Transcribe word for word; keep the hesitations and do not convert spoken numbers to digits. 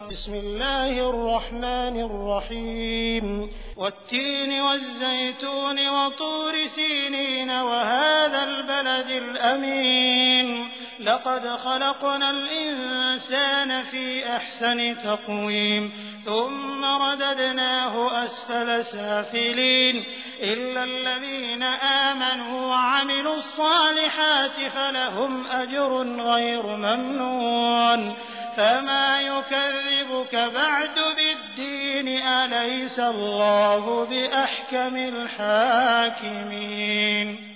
بسم الله الرحمن الرحيم والتين والزيتون وطور سينين وهذا البلد الأمين لقد خلقنا الإنسان في أحسن تقويم ثم رددناه أسفل سافلين إلا الذين آمنوا وعملوا الصالحات فلهم أجر غير ممنون فما يكذبك بعد بالدين أليس الله بأحكم الحاكمين